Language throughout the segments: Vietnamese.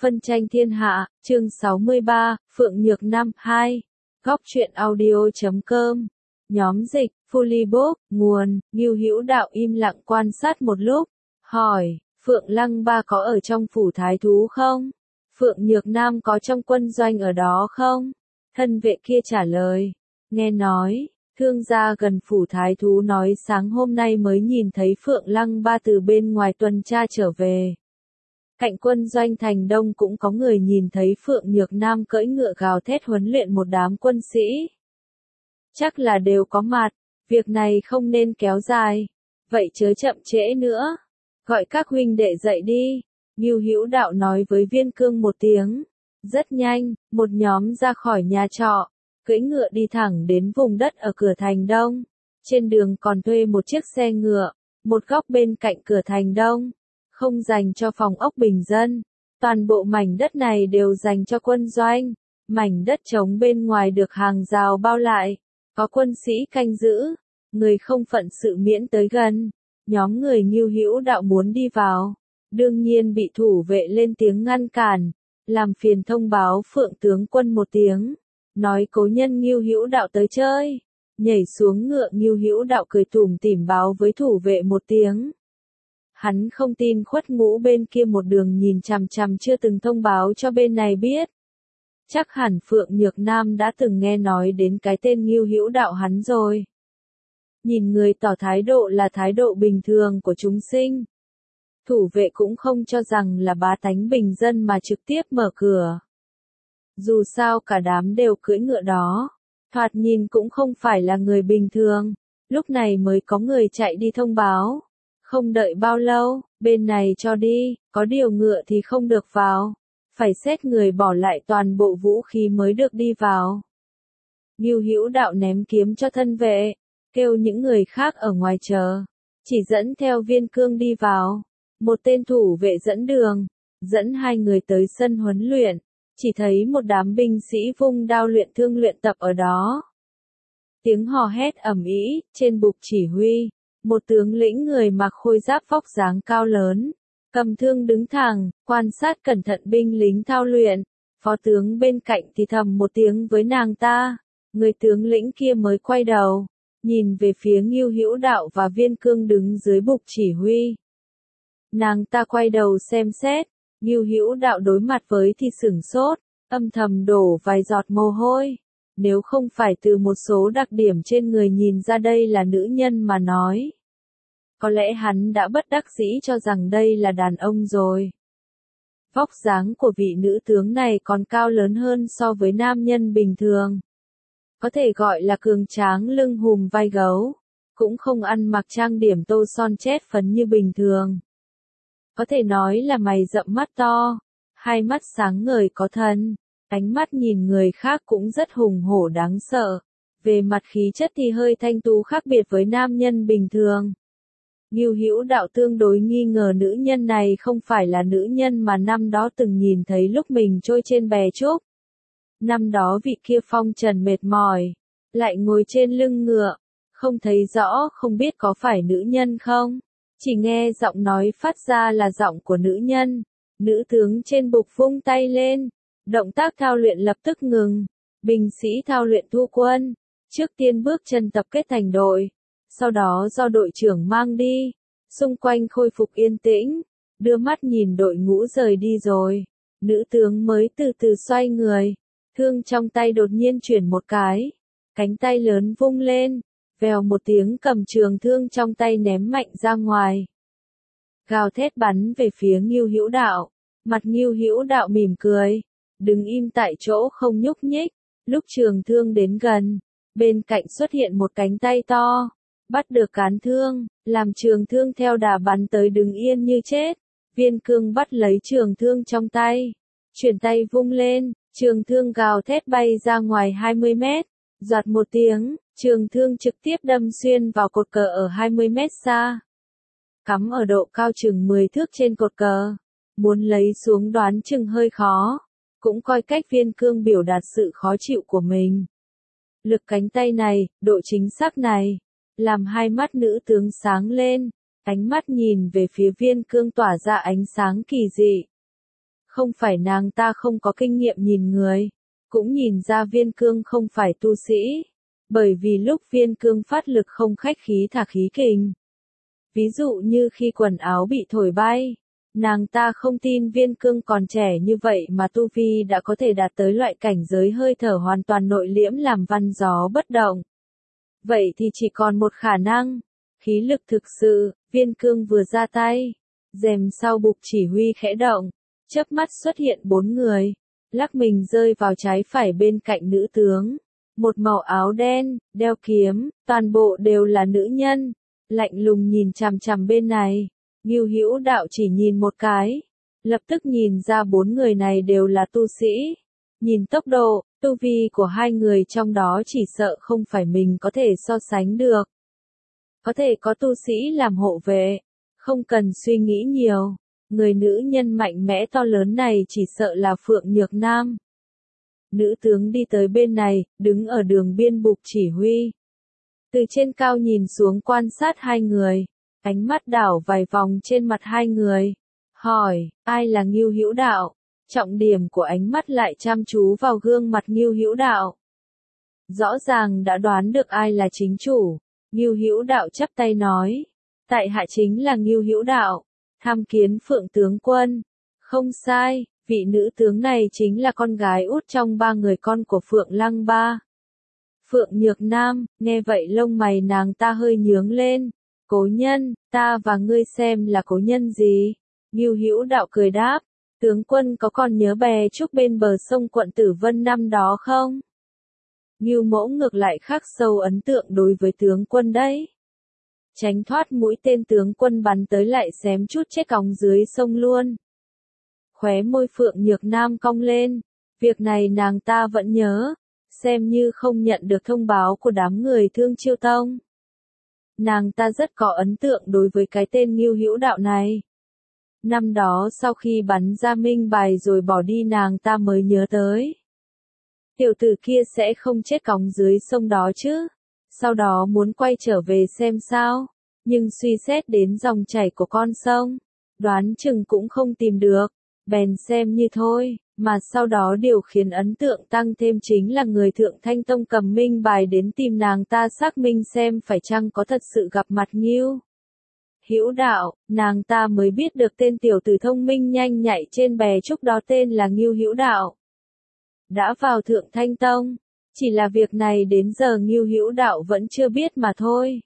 Phân tranh thiên hạ, chương 63, Phượng Nhược Nam 2. Góc truyện audio.com. Nhóm dịch, Fullybook, nguồn, Ngưu Hữu Đạo im lặng quan sát một lúc, hỏi, Phượng Lăng Ba có ở trong phủ thái thú không? Phượng Nhược Nam có trong quân doanh ở đó không? Thân vệ kia trả lời, nghe nói, thương gia gần phủ thái thú nói sáng hôm nay mới nhìn thấy Phượng Lăng Ba từ bên ngoài tuần tra trở về. Cạnh quân doanh thành đông cũng có người nhìn thấy Phượng Nhược Nam cưỡi ngựa gào thét huấn luyện một đám quân sĩ. Chắc là đều có mặt, việc này không nên kéo dài, vậy chớ chậm trễ nữa. Gọi các huynh đệ dậy đi, Ngưu Hữu Đạo nói với Viên Cương một tiếng. Rất nhanh, một nhóm ra khỏi nhà trọ, cưỡi ngựa đi thẳng đến vùng đất ở cửa thành đông. Trên đường còn thuê một chiếc xe ngựa, một góc bên cạnh cửa thành đông, không dành cho phòng ốc bình dân. Toàn bộ mảnh đất này đều dành cho quân doanh. Mảnh đất trống bên ngoài được hàng rào bao lại, có quân sĩ canh giữ, người không phận sự miễn tới gần. Nhóm người Ngưu Hữu Đạo muốn đi vào, đương nhiên bị thủ vệ lên tiếng ngăn cản, làm phiền thông báo Phượng tướng quân một tiếng, nói cố nhân Ngưu Hữu Đạo tới chơi. Nhảy xuống ngựa, Ngưu Hữu Đạo cười tủm tỉm báo với thủ vệ một tiếng. Hắn không tin Khuất Ngũ bên kia một đường nhìn chằm chằm chưa từng thông báo cho bên này biết. Chắc hẳn Phượng Nhược Nam đã từng nghe nói đến cái tên Ngưu Hữu Đạo hắn rồi. Nhìn người tỏ thái độ là thái độ bình thường của chúng sinh. Thủ vệ cũng không cho rằng là bá tánh bình dân mà trực tiếp mở cửa. Dù sao cả đám đều cưỡi ngựa đó, thoạt nhìn cũng không phải là người bình thường. Lúc này mới có người chạy đi thông báo. Không đợi bao lâu, bên này cho đi, có điều ngựa thì không được vào. Phải xét người bỏ lại toàn bộ vũ khí mới được đi vào. Ngưu Hữu Đạo ném kiếm cho thân vệ, kêu những người khác ở ngoài chờ, chỉ dẫn theo Viên Cương đi vào. Một tên thủ vệ dẫn đường, dẫn hai người tới sân huấn luyện, chỉ thấy một đám binh sĩ vung đao luyện thương luyện tập ở đó. Tiếng hò hét ầm ĩ, trên bục chỉ huy, một tướng lĩnh người mặc khôi giáp vóc dáng cao lớn, cầm thương đứng thẳng, quan sát cẩn thận binh lính thao luyện. Phó tướng bên cạnh thì thầm một tiếng với nàng ta, người tướng lĩnh kia mới quay đầu, nhìn về phía Ngưu Hữu Đạo và Viên Cương đứng dưới bục chỉ huy. Nàng ta quay đầu xem xét, Ngưu Hữu Đạo đối mặt với thì sửng sốt, âm thầm đổ vài giọt mồ hôi. Nếu không phải từ một số đặc điểm trên người nhìn ra đây là nữ nhân mà nói, có lẽ hắn đã bất đắc dĩ cho rằng đây là đàn ông rồi. Vóc dáng của vị nữ tướng này còn cao lớn hơn so với nam nhân bình thường. Có thể gọi là cường tráng lưng hùm vai gấu, cũng không ăn mặc trang điểm tô son chét phấn như bình thường. Có thể nói là mày rậm mắt to, hai mắt sáng ngời có thần, ánh mắt nhìn người khác cũng rất hùng hổ đáng sợ. Về mặt khí chất thì hơi thanh tú khác biệt với nam nhân bình thường. Ngưu Hữu Đạo tương đối nghi ngờ nữ nhân này không phải là nữ nhân mà năm đó từng nhìn thấy lúc mình trôi trên bè trúc. Năm đó vị kia phong trần mệt mỏi, lại ngồi trên lưng ngựa, không thấy rõ không biết có phải nữ nhân không. Chỉ nghe giọng nói phát ra là giọng của nữ nhân. Nữ tướng trên bục vung tay lên, động tác thao luyện lập tức ngừng. Binh sĩ thao luyện thu quân, trước tiên bước chân tập kết thành đội, sau đó do đội trưởng mang đi. Xung quanh khôi phục yên tĩnh, đưa mắt nhìn đội ngũ rời đi rồi. Nữ tướng mới từ từ xoay người, thương trong tay đột nhiên chuyển một cái, cánh tay lớn vung lên, vèo một tiếng cầm trường thương trong tay ném mạnh ra ngoài. Gào thét bắn về phía Ngưu Hữu Đạo, mặt Ngưu Hữu Đạo mỉm cười, đứng im tại chỗ không nhúc nhích. Lúc trường thương đến gần, bên cạnh xuất hiện một cánh tay to, bắt được cán thương, làm trường thương theo đà bắn tới đứng yên như chết. Viên Cương bắt lấy trường thương trong tay, chuyển tay vung lên, trường thương gào thét bay ra ngoài 20 mét, giọt một tiếng, trường thương trực tiếp đâm xuyên vào cột cờ ở 20 mét xa. Cắm ở độ cao chừng 10 thước trên cột cờ, muốn lấy xuống đoán chừng hơi khó, cũng coi cách Viên Cương biểu đạt sự khó chịu của mình. Lực cánh tay này, độ chính xác này, làm hai mắt nữ tướng sáng lên, ánh mắt nhìn về phía Viên Cương tỏa ra ánh sáng kỳ dị. Không phải nàng ta không có kinh nghiệm nhìn người, cũng nhìn ra Viên Cương không phải tu sĩ, bởi vì lúc Viên Cương phát lực không khách khí thả khí kình. Ví dụ như khi quần áo bị thổi bay, nàng ta không tin Viên Cương còn trẻ như vậy mà tu vi đã có thể đạt tới loại cảnh giới hơi thở hoàn toàn nội liễm làm văn gió bất động. Vậy thì chỉ còn một khả năng, khí lực thực sự. Viên Cương vừa ra tay, rèm sau bục chỉ huy khẽ động, chớp mắt xuất hiện 4 người, lắc mình rơi vào trái phải bên cạnh nữ tướng. Một màu áo đen, đeo kiếm, toàn bộ đều là nữ nhân, lạnh lùng nhìn chằm chằm bên này. Ngưu Hữu Đạo chỉ nhìn một cái, lập tức nhìn ra 4 người này đều là tu sĩ. Nhìn tốc độ, tu vi của 2 người trong đó chỉ sợ không phải mình có thể so sánh được. Có thể có tu sĩ làm hộ vệ, không cần suy nghĩ nhiều, người nữ nhân mạnh mẽ to lớn này chỉ sợ là Phượng Nhược Nam. Nữ tướng đi tới bên này, đứng ở đường biên bục chỉ huy. Từ trên cao nhìn xuống quan sát 2 người, ánh mắt đảo vài vòng trên mặt 2 người. Hỏi, ai là Ngưu Hữu Đạo? Trọng điểm của ánh mắt lại chăm chú vào gương mặt Ngưu Hữu Đạo. Rõ ràng đã đoán được ai là chính chủ. Ngưu Hữu Đạo chắp tay nói, tại hạ chính là Ngưu Hữu Đạo, tham kiến Phượng tướng quân. Không sai, vị nữ tướng này chính là con gái út trong 3 người con của Phượng Lăng Ba. Phượng Nhược Nam, nghe vậy lông mày nàng ta hơi nhướng lên. Cố nhân, ta và ngươi xem là cố nhân gì? Ngưu Hữu Đạo cười đáp, tướng quân có còn nhớ bè trúc bên bờ sông quận Tử Vân năm đó không? Ngưu Mỗ ngược lại khắc sâu ấn tượng đối với tướng quân đấy. Tránh thoát mũi tên tướng quân bắn tới lại xém chút chết cóng dưới sông luôn. Khóe môi Phượng Nhược Nam cong lên, việc này nàng ta vẫn nhớ, xem như không nhận được thông báo của đám người Thương Chiêu Tông. Nàng ta rất có ấn tượng đối với cái tên Ngưu Hữu Đạo này. Năm đó sau khi bắn ra minh bài rồi bỏ đi nàng ta mới nhớ tới. Tiểu tử kia sẽ không chết cóng dưới sông đó chứ. Sau đó muốn quay trở về xem sao. Nhưng suy xét đến dòng chảy của con sông, đoán chừng cũng không tìm được. Bèn xem như thôi. Mà sau đó điều khiến ấn tượng tăng thêm chính là người Thượng Thanh Tông cầm minh bài đến tìm nàng ta xác minh xem phải chăng có thật sự gặp mặt Ngưu Hữu Đạo. Nàng ta mới biết được tên tiểu tử thông minh nhanh nhạy trên bè trúc đó tên là Ngưu Hữu Đạo. Đã vào Thượng Thanh Tông, chỉ là việc này đến giờ Ngưu Hữu Đạo vẫn chưa biết mà thôi.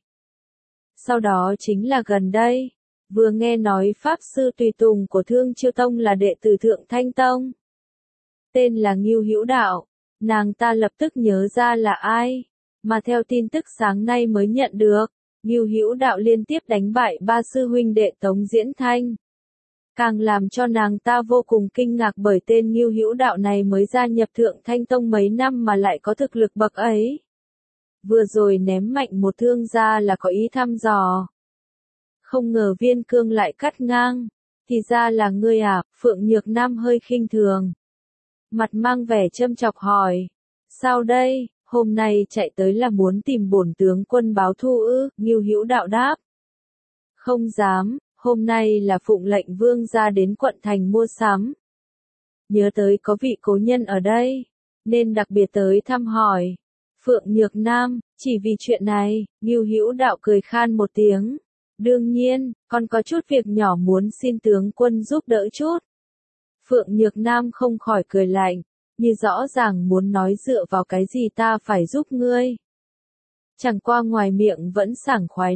Sau đó chính là gần đây, vừa nghe nói Pháp Sư Tùy Tùng của Thương Chiêu Tông là đệ tử Thượng Thanh Tông. Tên là Ngưu Hữu Đạo, nàng ta lập tức nhớ ra là ai, mà theo tin tức sáng nay mới nhận được, Ngưu Hữu Đạo liên tiếp đánh bại 3 sư huynh đệ Tống Diễn Thanh. Càng làm cho nàng ta vô cùng kinh ngạc bởi tên Ngưu Hữu Đạo này mới gia nhập Thượng Thanh Tông mấy năm mà lại có thực lực bậc ấy. Vừa rồi ném mạnh một thương ra là có ý thăm dò. Không ngờ Viên Cương lại cắt ngang, thì ra là ngươi à? Phượng Nhược Nam hơi khinh thường. Mặt mang vẻ châm chọc hỏi, sao đây, hôm nay chạy tới là muốn tìm bổn tướng quân báo thù ư? Ngưu Hữu Đạo đáp, không dám, hôm nay là phụng lệnh vương gia đến quận thành mua sắm. Nhớ tới có vị cố nhân ở đây, nên đặc biệt tới thăm hỏi. Phượng Nhược Nam, chỉ vì chuyện này, Ngưu Hữu Đạo cười khan một tiếng. Đương nhiên, còn có chút việc nhỏ muốn xin tướng quân giúp đỡ chút. Phượng Nhược Nam không khỏi cười lạnh, như rõ ràng muốn nói dựa vào cái gì ta phải giúp ngươi. Chẳng qua ngoài miệng vẫn sảng khoái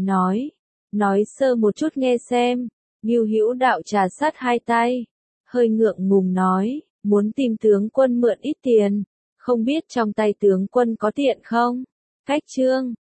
nói sơ một chút nghe xem. Ngưu Hữu Đạo trà sát hai tay, hơi ngượng ngùng nói, muốn tìm tướng quân mượn ít tiền, không biết trong tay tướng quân có tiện không? Cách chương